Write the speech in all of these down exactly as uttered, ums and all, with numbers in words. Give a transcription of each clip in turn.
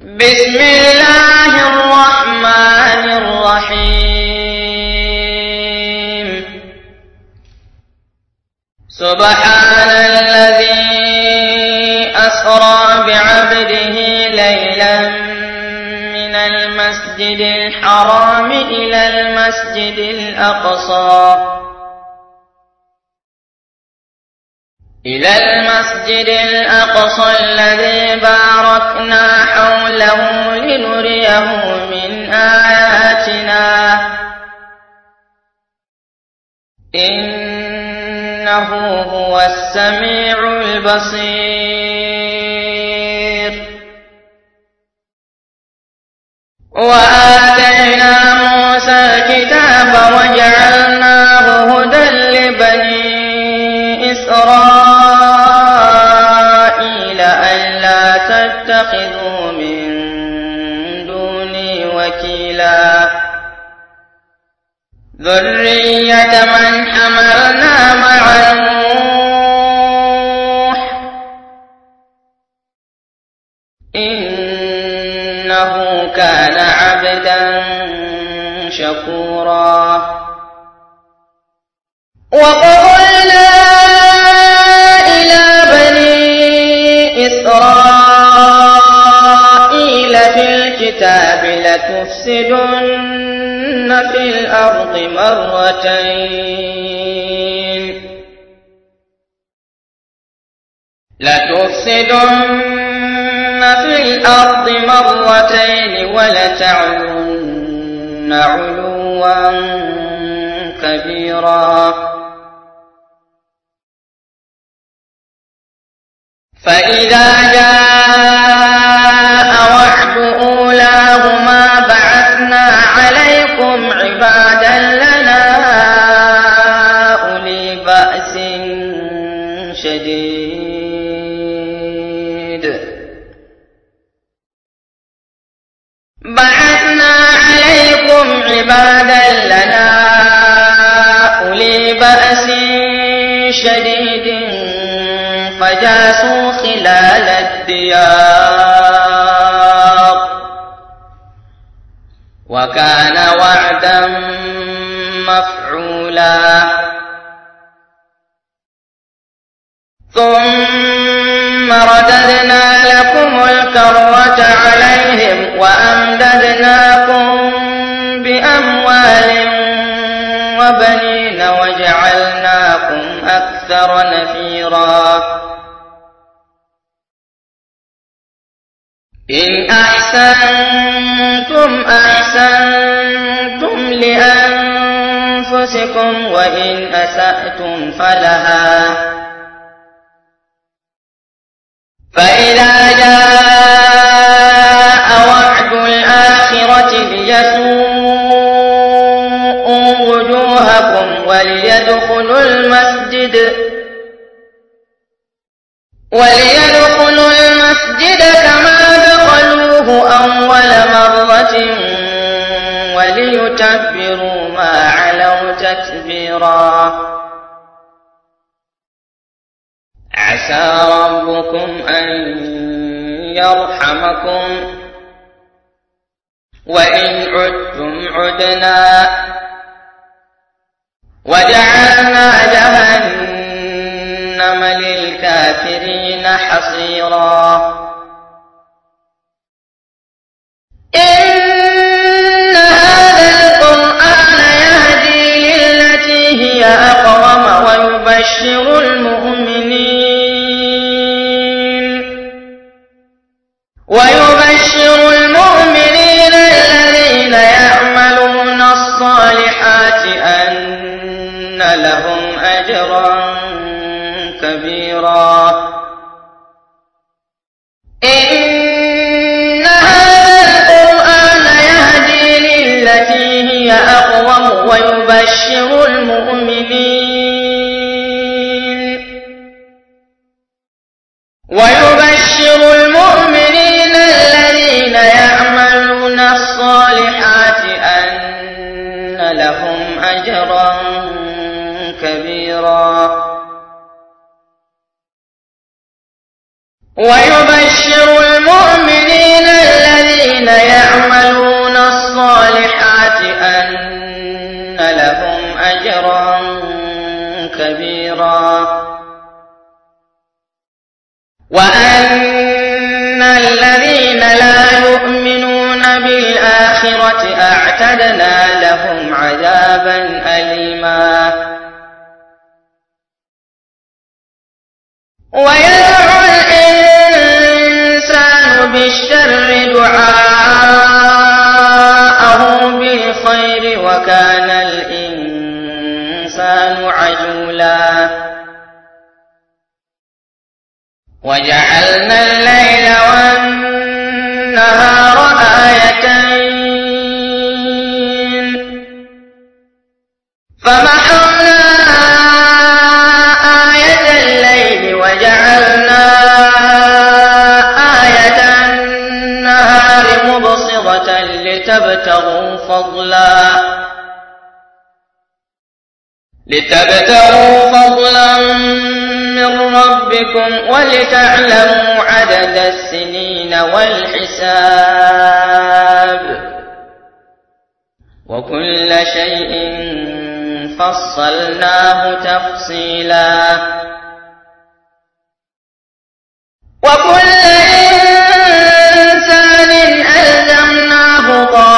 بسم الله الرحمن الرحيم سبحان الذي أسرى بعبده ليلا من المسجد الحرام إلى المسجد الأقصى إلى المسجد الأقصى الذي باركنا حوله لنريه من آياتنا إنه هو السميع البصير. وآتينا موسى الكتاب وجعلناه هدى لبني إسرائيل ألا تتخذوا من دوني وكيلا ذرية من حملنا مع نوح إنه كان عبدا شكورا. وقلنا إلى بني إسرائيل في الكتاب لتفسدن في الأرض مرتين لتفسدن في الأرض مرتين ولتعلن علوا كبيرا. فإذا جاء وعد أولاهما بعثنا عليكم عبادا لنا أولي بأس شديد بعثنا عليكم عبادا لنا أولي بأس شديد فجاسوا خلال الديار وكان وعدا مفعولا. ثم رددنا لكم الكرة عليهم وأمددناكم بأموال وبنين وجعلناكم أكثر نفيرا. إن أحسنتم أحسنتم لأنفسكم وإن أسأتم فلها. فإذا جاء وعد الآخرة ليسوءوا وجوهكم وليدخلوا المسجد وليدخلوا المسجد كما دخلوه أول مرة وليتبروا ما علوا تتبيرا. عسى ربكم أن يرحمكم وإن عدتم عدنا وجعلنا جهنم للكافرين حصيرا. إن هذا القرآن يهدي للتي هي أقوم ويبشر المؤمنين ويبشر المؤمنين الذين يعملون الصالحات أن لهم أجرا كبيرا. إن هذا القرآن يهدي للتي هي أقوم ويبشر المؤمنين ويبشر المؤمنين الذين يعملون الصالحات أن لهم أجرا كبيرا. ويبشر المؤمنين الذين أن الذين لا يؤمنون بالآخرة أعتدنا لهم عذابا أليما ويدعو الإنسان بالشر دعاءه بالخير وكان الإنسان عجولا وجعلنا الليل والنهار آيتين فمحونا آية الليل وجعلنا آية النهار مبصرة لتبتغوا فضلا لتبتغوا فضلا من ربكم ولتعلموا عدد السنين والحساب وكل شيء فصلناه تفصيلا وكل إنسان ألزمناه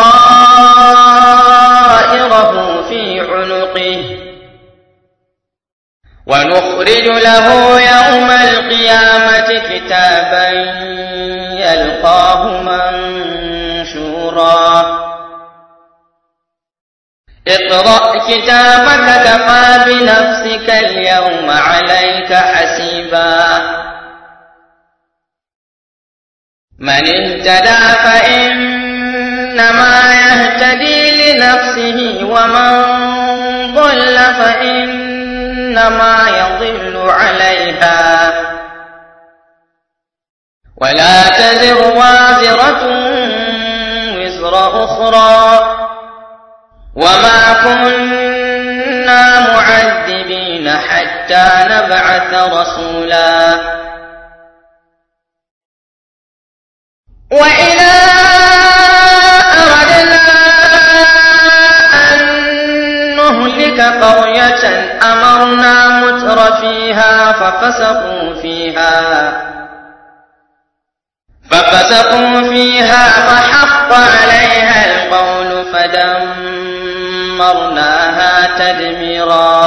طائره في عنقه ونخرج له يوم القيامة كتابا يلقاه منشورا اقرأ كتابك كفى بنفسك اليوم عليك حسيبا من اهتدى فإنما يهتدي لنفسه ومن ضل فإنما يضل عليها ولا تزر وازرة وزر أخرى وما كنا معذبين حتى نبعث رسولا وإذا أردنا أن نهلك قرية أمرنا متر فيها ففسقوا فيها ففسقوا فيها فحق عليها القول فدمرناها تدميرا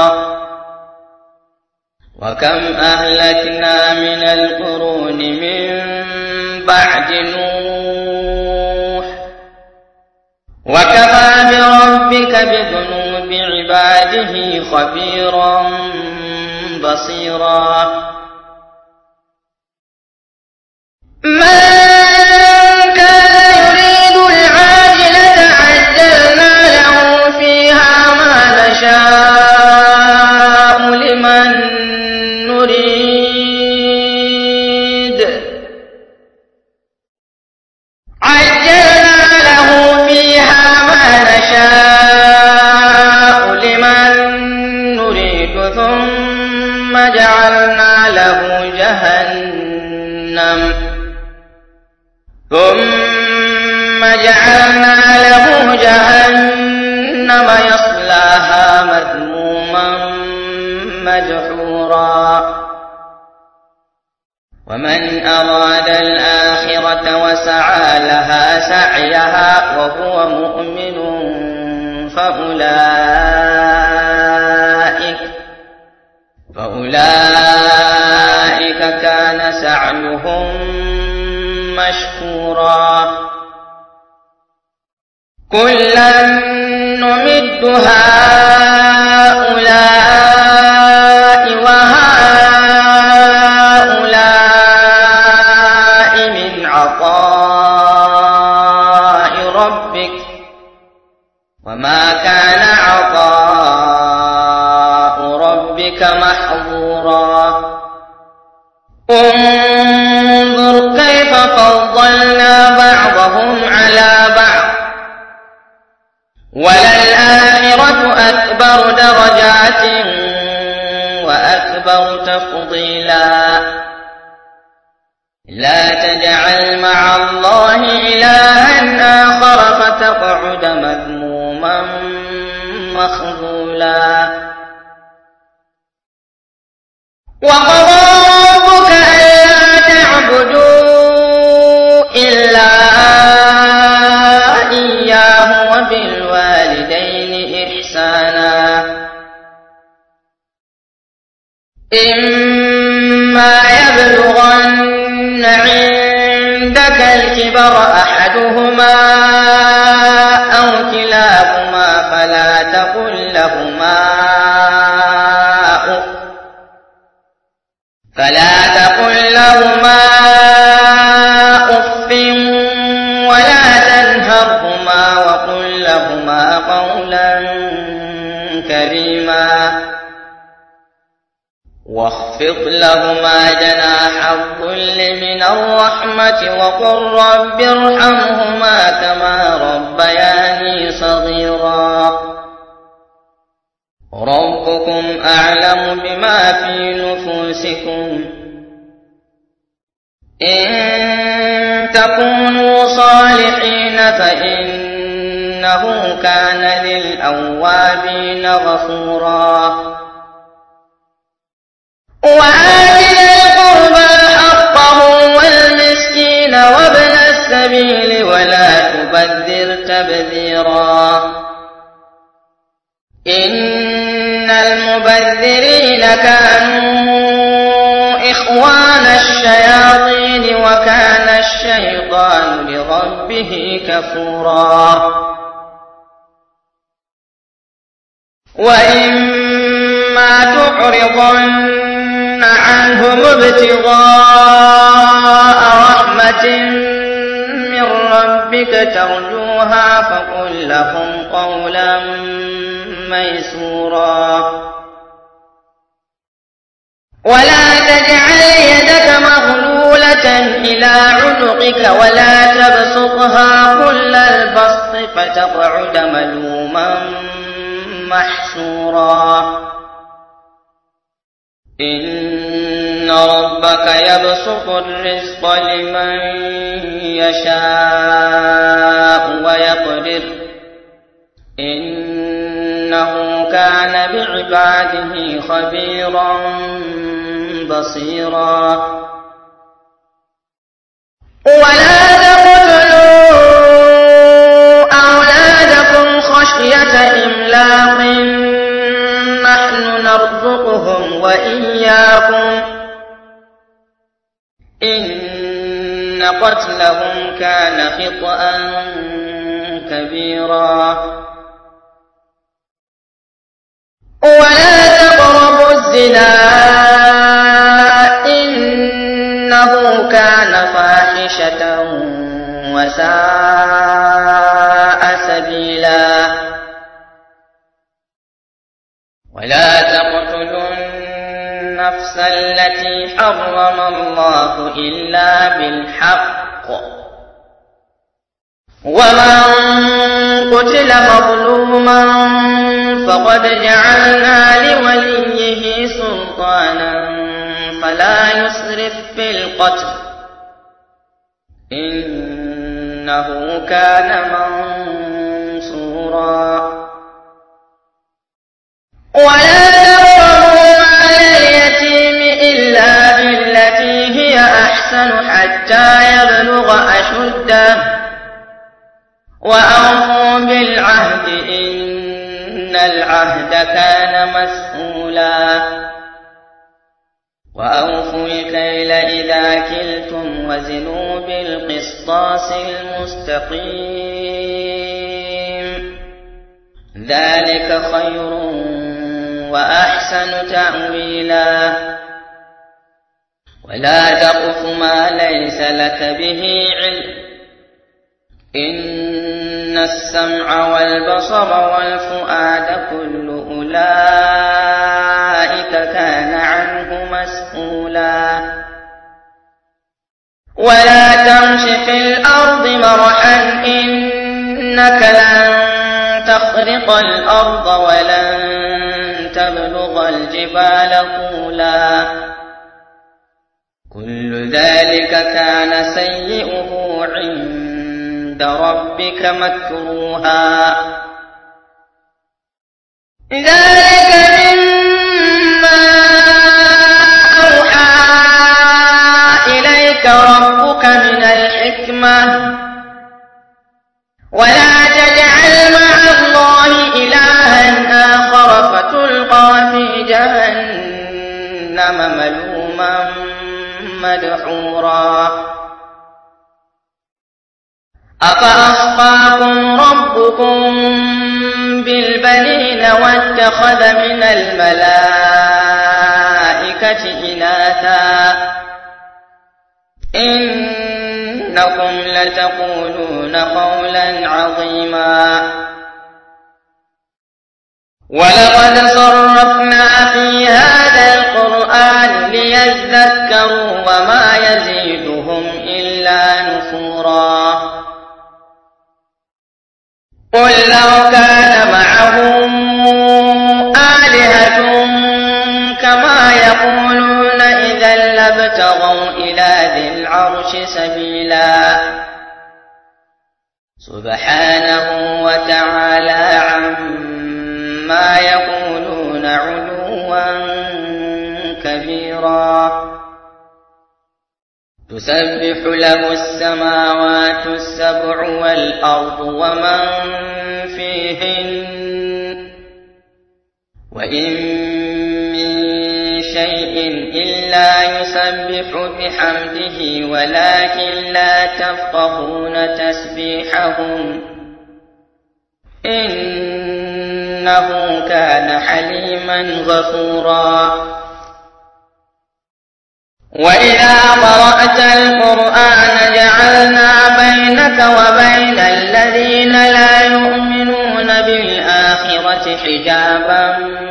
وكم أهلكنا من القرون من بعد نوح وكفى بربك بذنوب عباده خبيرا بصيرا من كان يريد العاجلة عجلنا له فيها ما نشاء لمن نريد عجلنا له فيها ما نشاء لمن نريد ثم جعلنا له جهنم ثم جعلنا له جهنم يصلاها مذموما مدحورا ومن أراد الآخرة وسعى لها سعيها وهو مؤمن فأولئك فأولئك كان سعيهم مشكورا كلا نمد هؤلاء وهؤلاء من عطاء ربك وما كان عطاء ربك محظورا انظر كيف فضلنا بعضهم على بعض وللآخرة أكبر درجات وأكبر تفضيلا لا تجعل مع الله إلها آخر فتقعد مذموما مخذولا وقضى ربك ألا تعبدوا الكبر أحدهما أو كلاهما فلا تقل لهما أف فلا تقل لهما أف ولا تنهرهما وقل لهما قولا كريما واخفض لهما جناح الذل من الرحمة وقل رب ارحمهما كما ربياني صغيرا ربكم أعلم بما في نفوسكم إن تكونوا صالحين فإنه كان للأوابين غفورا وآت ذي القربى حقه والمسكين وابن السبيل ولا تبذر تبذيرا إن المبذرين كانوا إخوان الشياطين وكان الشيطان لربه كفورا وإما تعرضن عنهم ابتغاء رحمة من ربك ترجوها فقل لهم قولا ميسورا ولا تجعل يدك مغلولة إلى عنقك ولا تبسطها كل البسط فتقعد ملوما محسورا إن ربك يبسط الرزق لمن يشاء ويقدر إنه كان بعباده خبيرا بصيرا ولا تقتلوا أولادكم خشية إملاق نحن نرزقهم وإياكم إن قتلهم كان خطأ كبيرا ولا تقربوا الزنا إنه كان فاحشة وساء سبيلا ولا تقتلوا النفس التي حرم الله إلا بالحق ومن قتل مظلوما فقد جعلنا لوليه سلطانا فلا يسرف في القتل إنه كان منصورا ولا تقربوا مال اليتيم إلا بالتي هي أحسن حتى يبلغ أشده وأوفوا بالعهد إن العهد كان مسؤولا وأوفوا الكيل إذا كلتم وزنوا بالقسطاس المستقيم ذلك خير وأحسن تأويلا ولا تقف ما ليس لك به علم إن السمع والبصر والفؤاد كل أولئك كان عنه مسؤولا ولا تمش في الأرض مرحا إنك لن تخرق الأرض ولن تبلغ الجبال طولا كل ذلك كان سيئه عند ربك مكروها ذلك مما أوحى إليك ربك من الحكمة ولا تجعل مع الله إلها آخر فتلقى في جهنم ملوما مدحورا أفأصفاكم ربكم بالبنين واتخذ من الملائكة إناثا إنكم لتقولون قولا عظيما ولقد صرفنا في هذا القرآن ليذكروا وما يزيدهم إلا نفورا قل لو كان معه آلهة كما يقولون إذا لابتغوا إلى ذي العرش سبيلا سبحانه وتعالى عما يقولون علوا كبيرا تسبح له السماوات السبع والأرض ومن فيهن وإن من شيء إلا يسبح بحمده ولكن لا تفقهون تسبيحهم إنه كان حليما غفورا وإذا قرأت القرآن جعلنا بينك وبين الذين لا يؤمنون بالآخرة حجابا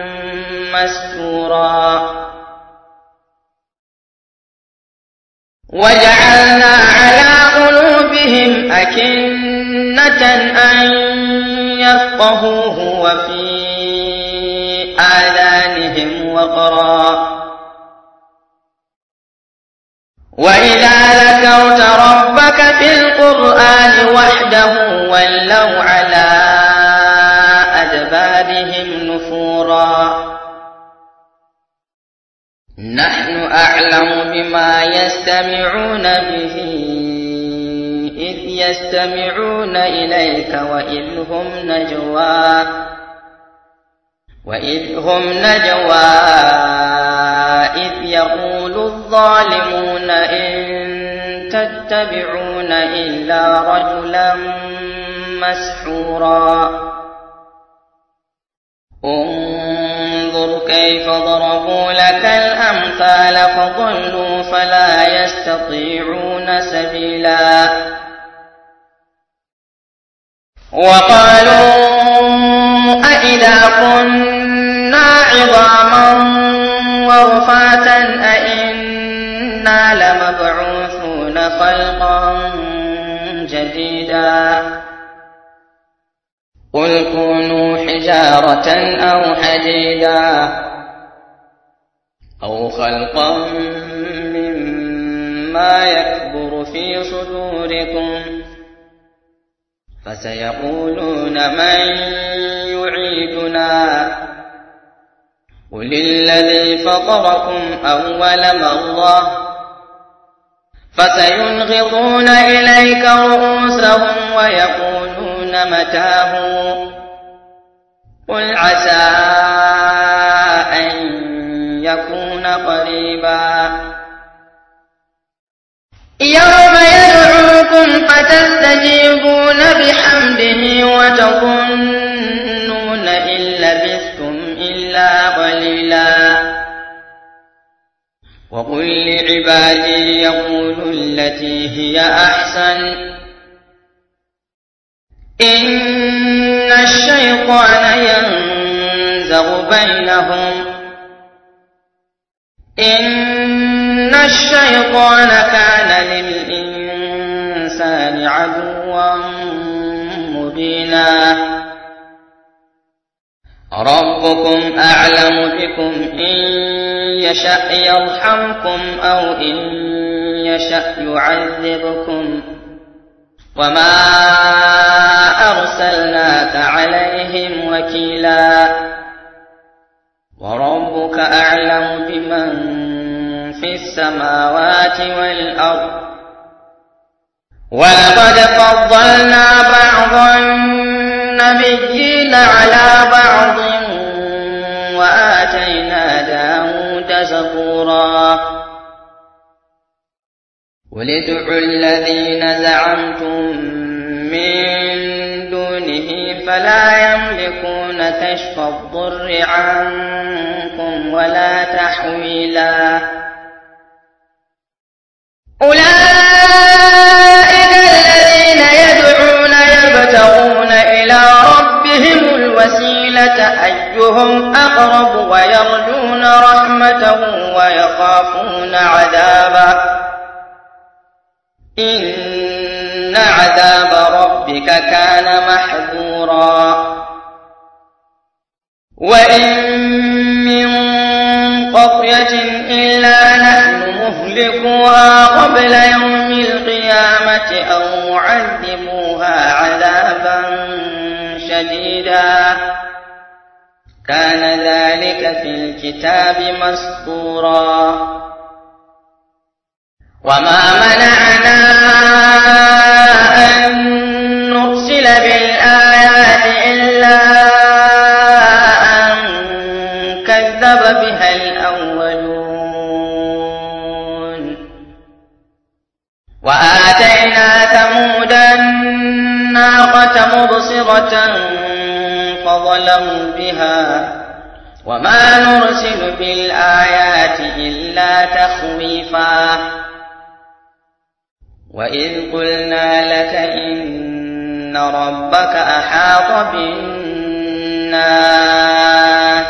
مستورا وجعلنا على قلوبهم أكنة أن يفقهوه وفي آذانهم وقرا وإذا ذكرت ربك في القرآن وحده ولوا على أدبارهم نفورا نحن أعلم بما يستمعون به إذ يستمعون إليك وإذ هم نجوى وإذ هم نجوى إذ يقول الظالمون إن تتبعون إلا رجلا مسحورا انظر كيف ضربوا لك الأمثال فضلوا فلا يستطيعون سبيلا وقالوا أإذا كنا عظاما ورفاتا أئنا لمبعوثون خلقا جديدا قل كونوا حجارة أو حديدا أو خلقا مما يكبر في صدوركم فسيقولون من يعيدنا قل الذي فطركم أول مرة فسينغضون إليك رؤوسهم ويقولون متاه قل عسى أن يكون قريبا يوم يدعوكم فتستجيبون بحمده وتظنون إن لبثتم إلا قليلا وقل لعبادي يقولوا التي هي أحسن إن الشيطان ينزغ بينهم إن الشيطان كان للإنسان عدوا مبينا ربكم أعلم بكم إن يشأ يرحمكم أو إن يشأ يعذبكم وما أرسلناك عليهم وكيلا وربك أعلم بمن في السماوات والأرض ولقد فضلنا بعض النبيين على بعض وآتينا داود زبورا قل ادعوا الذين زعمتم من دونه فلا يملكون كشف الضر عنكم ولا تحويلا. أولئك الذين يدعون يبتغون إلى ربهم الوسيلة أيهم أقرب ويرجون رحمته ويخافون عذابه إن عذاب ربك كان محذورا. وإن من قرية إلا نحن مهلكوها قبل يوم القيامة أو معذبوها عذابا شديدا كان ذلك في الكتاب مسطورا. وما منعنا أن نرسل بالآيات إلا أن كذب بها الأولون. وآتينا ثمود الناقة مبصرة فظلموا بها وما نرسل بالآيات إلا تخويفا. وإذ قلنا لك إن ربك أحاط بالناس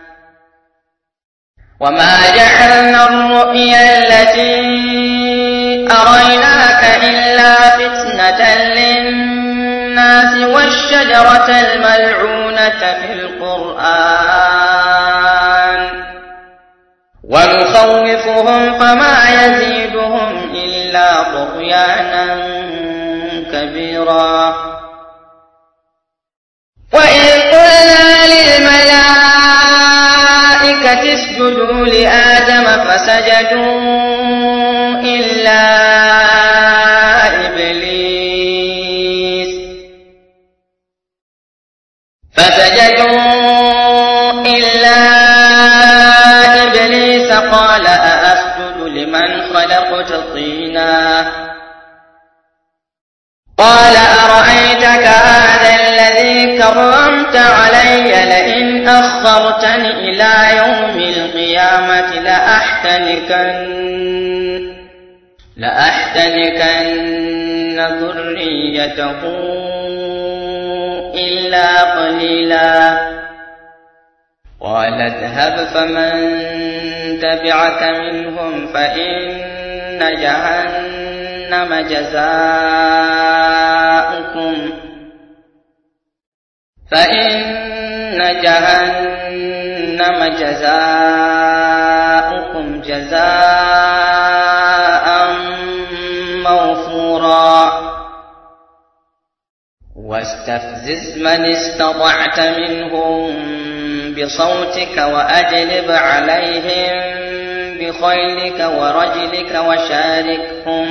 وما جعلنا الرؤيا التي أريناك إلا فتنة للناس والشجرة الملعونة في القرآن ونخوفهم فما يزيدهم إلا طغيانا كبيرا. وإذ قلنا للملائكة اسجدوا لآدم فسجدوا إلا إبليس فسجدوا إلا إبليس قال أأسجد لمن خلقت طينا قال أرأيتك هذا الذي كرمت علي لئن أخرتني إلى يوم القيامة لأحتنكن لأحتنكن ذريته إلا قليلا. قال اذهب فمن تبعك منهم فإن جهنم جزاؤكم فإن جهنم جزاؤكم جزاء موفورا. واستفزز من استطعت منهم بصوتك وأجلب عليهم بخيلك ورجلك وشاركهم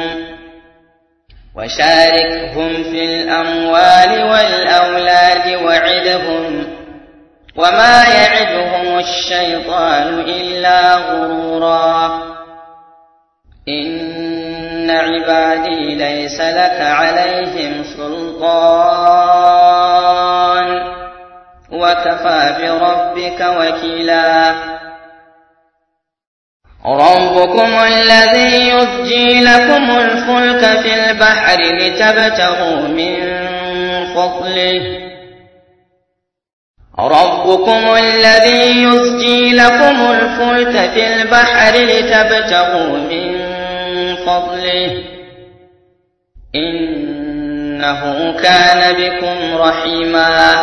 وشاركهم في الأموال والأولاد وعدهم وما يعدهم الشيطان إلا غرورا. إن عبادي ليس لك عليهم سلطان وكفى بربك وكيلا. ربكم الذي يزجي لكم الفلك في البحر لتبتغوا من فضله ربكم الذي يزجي لكم الفلك في البحر لتبتغوا من فضله إنه كان بكم رحيما.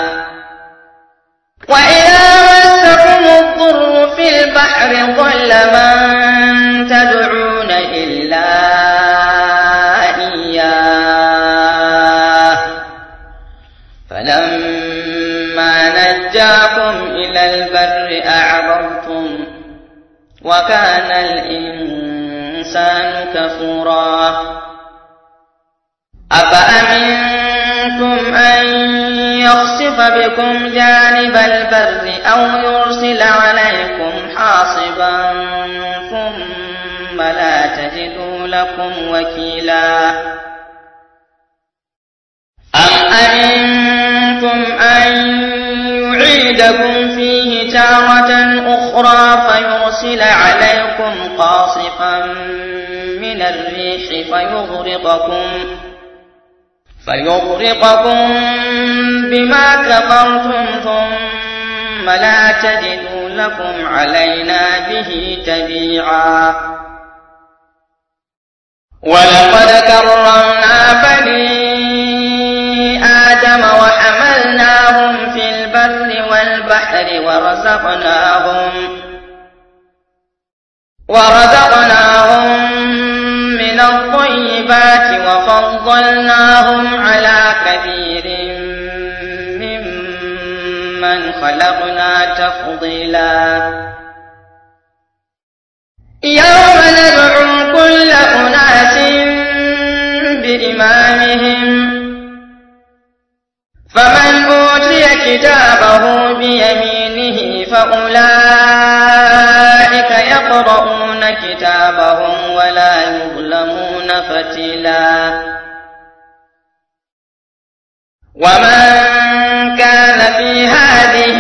وإذا مسكم الضر في البحر ضل من تدعون إلا إياه فلما نجاكم إلى البر أعرضتم وكان الإنسان كفورا. أفأمنتم أن يخسف بكم جانب البر أو يرسل عليكم حاصبا ثم لا تجدوا لكم وكيلا. أأمنتم أن يعيدكم فيه تارة أخرى فيرسل عليكم قاصفا من الريح فيغرقكم, فيغرقكم بما كفرتم ثم لا تجدوا لكم علينا به تبيعا. ولقد كرمنا بني آدم وحملناهم في البر والبحر ورزقناهم, ورزقناهم من الطيبات وفضلناهم على كثير ممن خلقنا تفضيلا. يوم ندعو كل أناس بإمامهم فمن أوتي كتابه بيمينه فأولئك يقرؤون كتابهم ولا يظلمون فتيلا. ومن كان في هذه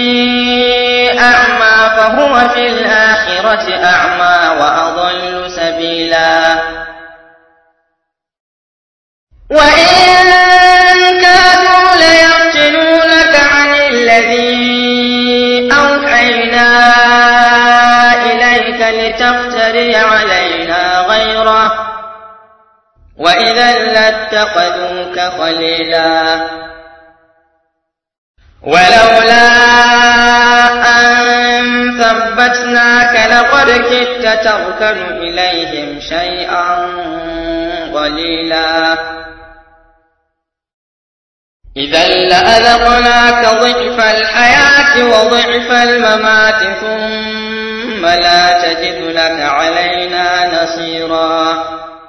أعمى فهو في الآخرة أعمى وأضل سبيلا. وإن كانوا ليفتنونك عن الذي أوحينا إليك لتفتري علينا غيره وإذا لاتخذوك خليلا. ولولا أن ثبتناك لقد كدت تركن إليهم شيئا قليلا. إذا لأذقناك ضعف الحياة وضعف الممات ثم لا تجد لك علينا نصيرا.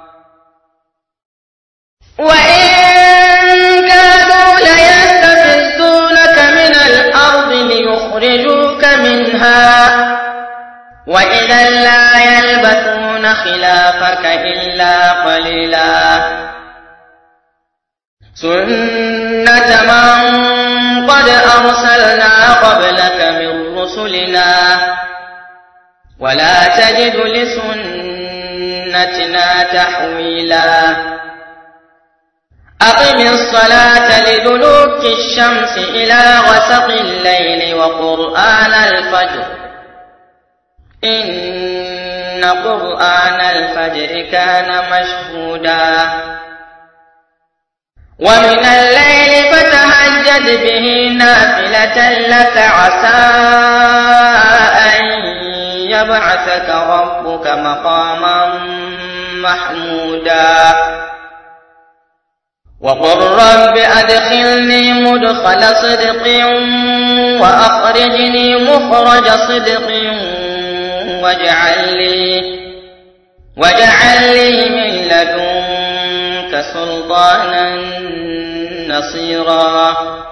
وإن كانوا ليستفزونك من الأرض ليخرجوك منها وإذا لا يلبثون خلافك إلا قليلا. سنة من قد أرسلنا قبلك من رسلنا ولا تجد لسنتنا تحويلا. أقم الصلاة لدلوك الشمس إلى غسق الليل وقرآن الفجر إن قرآن الفجر كان مشهودا. ومن الليل فتهجد به نافلة لك عسى أن يبعثك ربك مقاما محمودا. وقل رب أدخلني مدخل صدق وأخرجني مخرج صدق واجعل لي, واجعل لي من لدنك سلطانا نصيرا.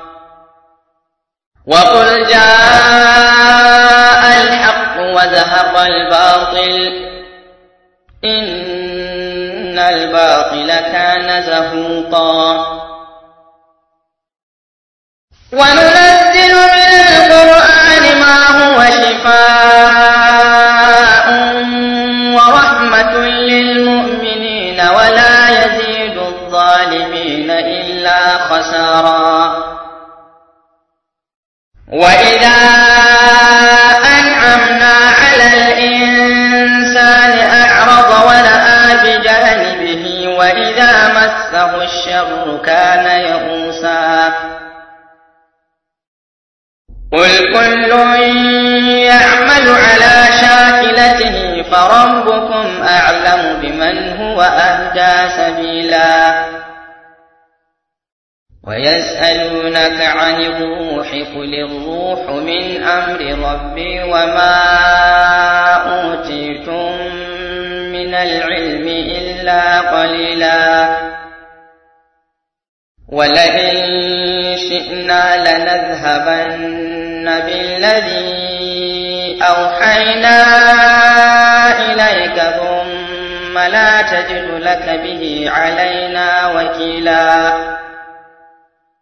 وقل جاء الحق وزهق الباطل إن الباطل كان زهوقا. وننزل من القرآن ما هو شفاء ورحمة للمؤمنين ولا يزيد الظالمين إلا خسارا. وإذا أنعمنا على الإنسان أعرض ونأى بجانبه وإذا مسه الشر كان يئوسا. قل كل يعمل على شاكلته فربكم أعلم بمن هو أهدى سبيلا. ويسألونك عن الروح قل الروح من أمر ربي وما أوتيتم من العلم إلا قليلا. ولئن شئنا لنذهبن بالذي أوحينا إليك ثم لا تجد لك به علينا وكيلا.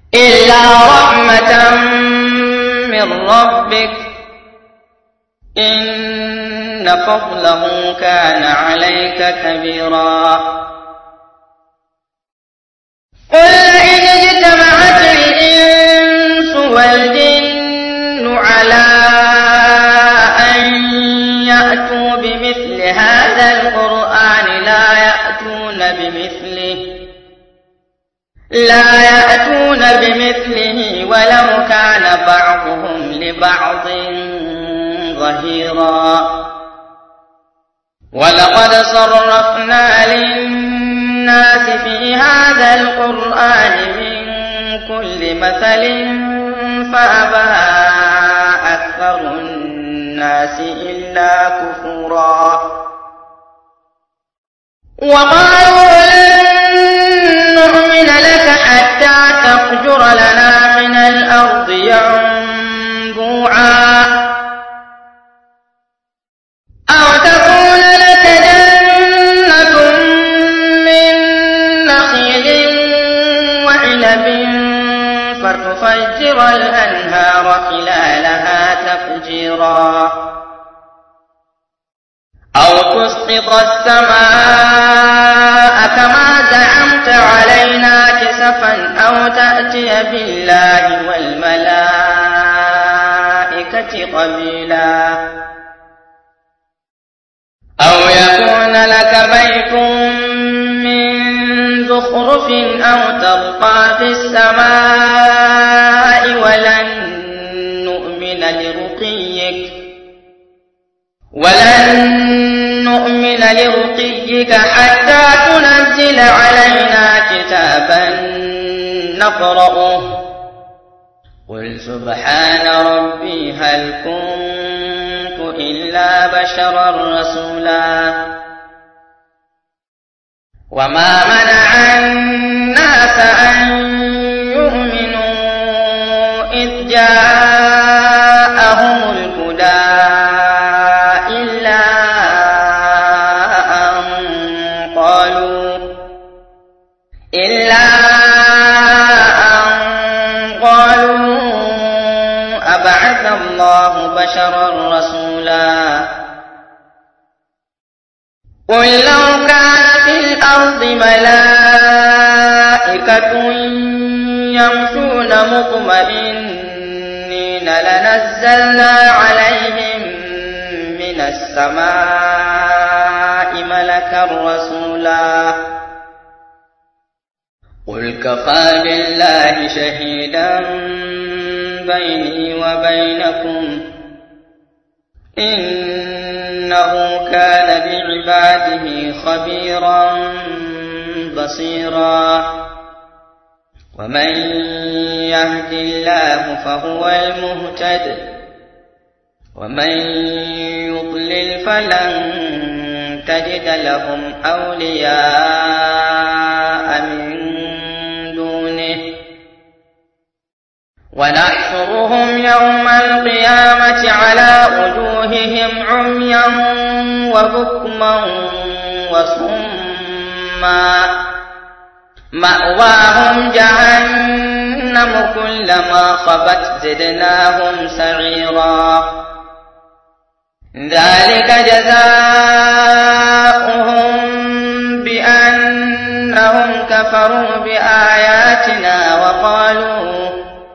إلا رحمة من ربك إن فضله كان عليك كبيرا قل إن اجتمعت الإنس والجن على أن يأتوا بمثل هذا القرآن لا يأتون بمثله لا يأتون بمثله ولو كان بعضهم لبعض ظهيرا ولقد صرفنا للناس في هذا القرآن من كل مثل فأبى أكثر الناس إلا كفورا وقالوا لن نؤمن لك حتى تفجر لنا من الأرض ينبوعا أو تكون لك جنة من نخيل وعنب فتفجر الأنهار خلالها تفجيرا أو تسقط السماء كما زعمت علينا كسفا أو تأتي بالله والملائكة قبيلا أو يكون لك بيت من زخرف أو ترقى في السماء ولن نؤمن لرقيك ولن نؤمن لرقيك حتى تنزل علينا كتابا نقرأه قل سبحان ربي هل كنت إلا بشرا رسولا وما منع الناس أن يؤمنوا إذ جاءهم الهدى إلا أن قالوا إلا أن قالوا أبعث الله بشرا رسولا قل لو كان في الأرض ملائكة يمشون مطمئنين لنزلنا عليهم من السماء ملكا رسولا قل كفى بالله شهيدا بيني وبينكم إنه كان بعباده خبيرا بصيرا ومن يهد الله فهو المهتد ومن يضلل فلن تجد لهم أولياء من دونه ونحشرهم يوم القيامة على وجوههم عميا وبكما وصما مأواهم جهنم كلما خبت زدناهم سعيرا ذلك جزاؤهم بأنهم كفروا بآياتنا وقالوا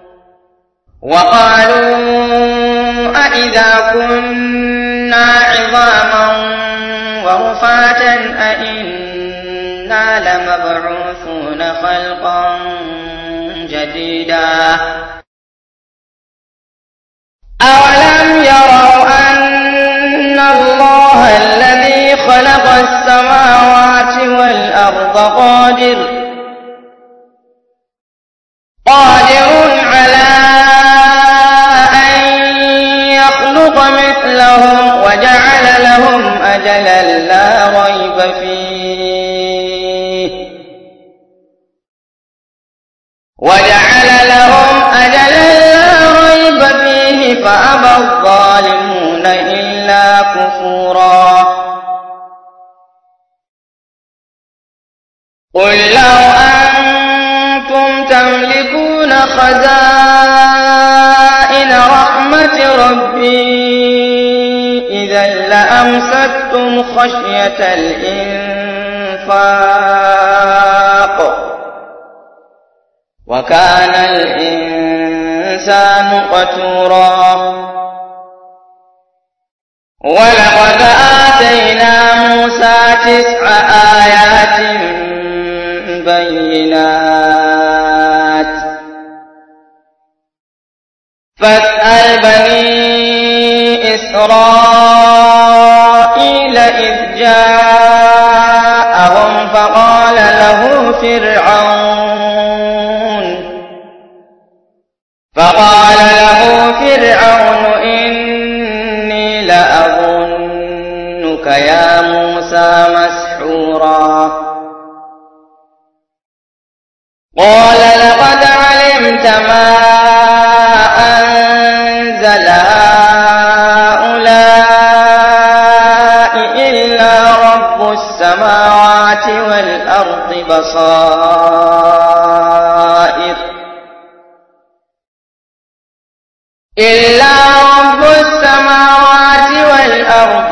وقالوا أإذا كنا عظاما ورفاتا أإنا لمبعوثون خلقا جديدا أولم يروا أن الله الذي خلق السماوات والأرض قادر قادر على أن يخلق مثلهم وجعل لهم أجلا لا ريب فيه وجعل لهم أجلا لا ريب فيه فأبى الظالمون إلا كفورا قل لو أنتم تملكون خزائن رحمة ربي إذا لأمسكتم خشية الإنفاق وكان الإنسان قتورا ولقد آتينا موسى تسع آيات بينات فاسأل بني إسرائيل إذ جاءهم فقال له فرعون فقال له فرعون إني لأظنك يا موسى مسحورا قال لقد علمت ما أنزل هؤلاء إلا رب السماوات والأرض بصائر إلا رب السماوات والأرض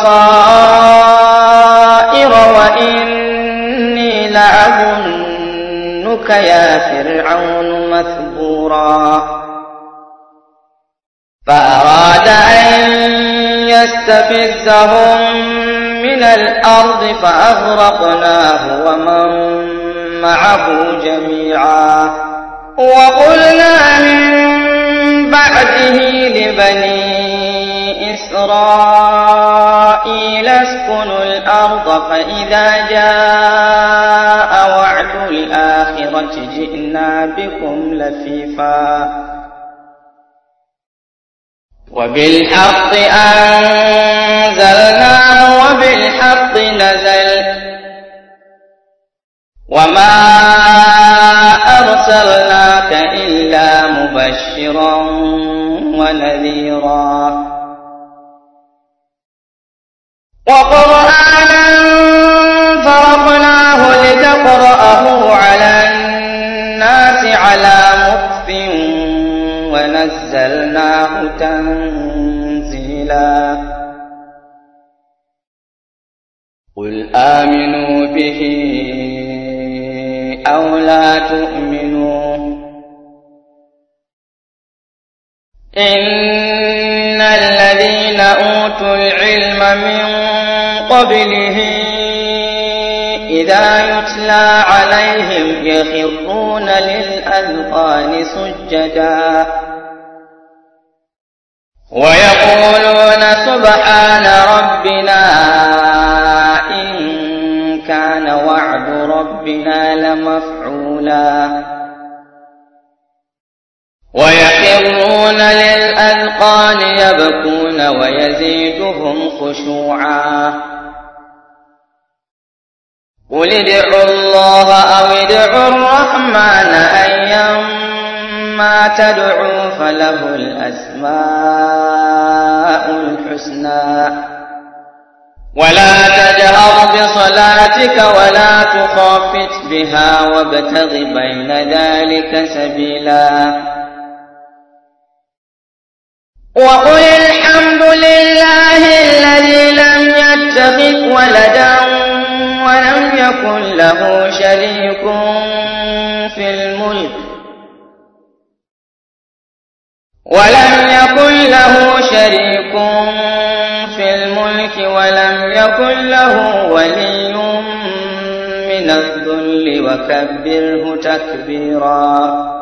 بصائر وإني لأظنك يا فرعون مثبورا فأراد أن يستفزهم من الأرض فأغرقناه ومن معه جميعا وقلنا من بعده لبني إسرائيل اسكنوا الأرض فإذا جاء وعد الآخرة جئنا بكم لفيفا وبالحق أنزلناه وبالحق نزل وما أرسلناك إلا مبشرا ونذيرا وقرآنا فرقناه لتقرأه على الناس على مكث ونزلناه تنزيلا قل آمنوا به أو لا تؤمنوا إن الذين أوتوا العلم من قبله إذا يتلى عليهم يخرون للأذقان سجدا ويقولون سبحان ربنا إن كان وعد ربنا لمفعولا ويخرون للأذقان يبكون ويزيدهم خشوعا قل ادعوا الله أو ادعوا الرحمن أيما تدعوا فله الأسماء الحسنى ولا تجهر بصلاتك ولا تخافت بها وابتغ بين ذلك سبيلا وقل الحمد لله الذي لم يتخذ ولدا ولم يكن له شريك في الملك ولم يكن له شريك في الملك ولم يكن له ولي من الذل وكبره تكبيرا